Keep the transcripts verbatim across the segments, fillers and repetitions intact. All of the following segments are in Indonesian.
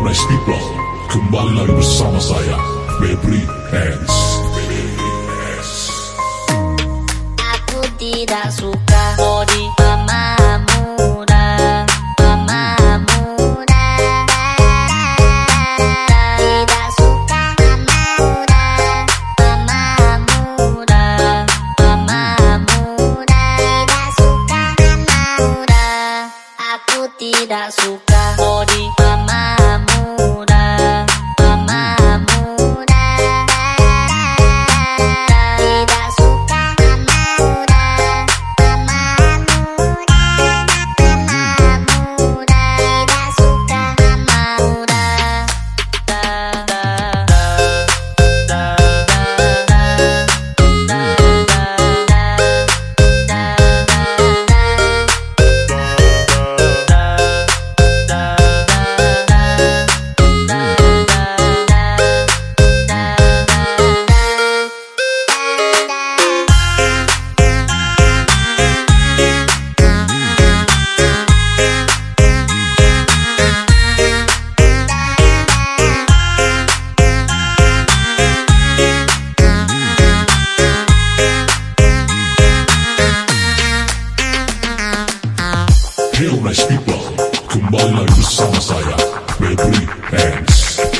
nice people, kembali lagi bersama saya, Febri Hands. Aku tidak suka body mama muda, mama muda. Tidak suka mama muda, mama muda, mama muda. Tidak suka mama muda. Aku tidak suka body mama muda, mama muda. Tidak suka mama muda, mama muda, mama muda. Tidak suka mama muda. Da da da da Hello nice people, kembali lagi bersama saya, Febri Hands.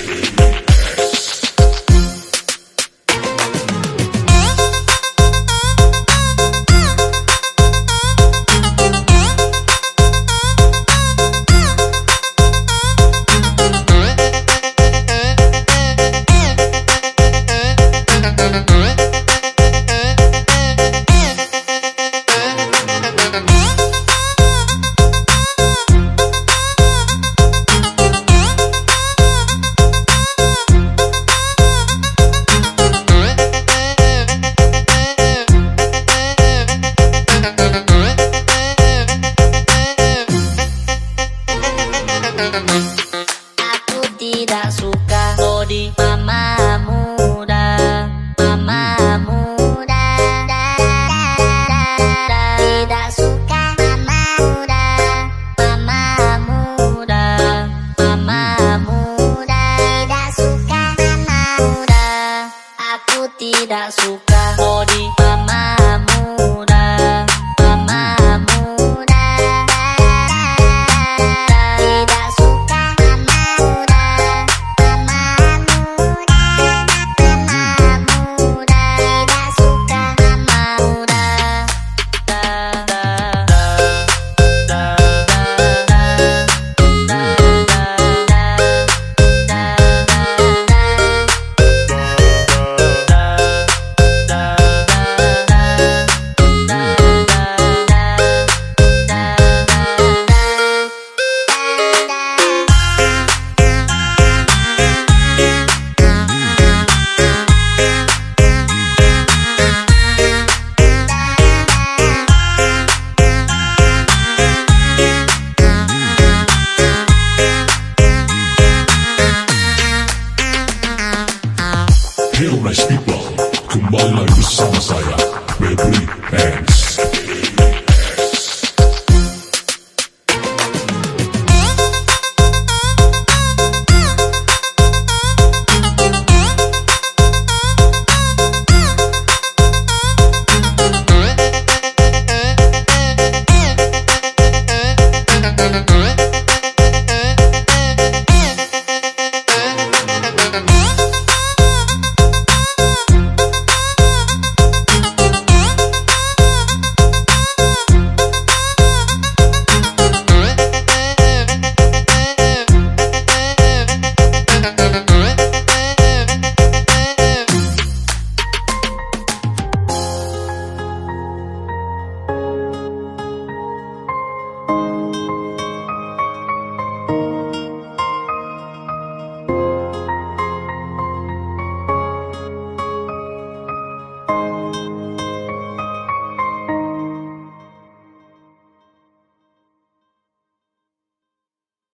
Aku tidak suka body mama muda, mama muda. Tidak suka mama muda, mama muda, mama muda. Tidak suka mama muda. Aku tidak suka body mama muda, mama muda. Tidak suka mama muda, mama muda, mama muda. Tidak suka mama muda. Da da da Hello nice people, kembali lagi bersama saya, Febri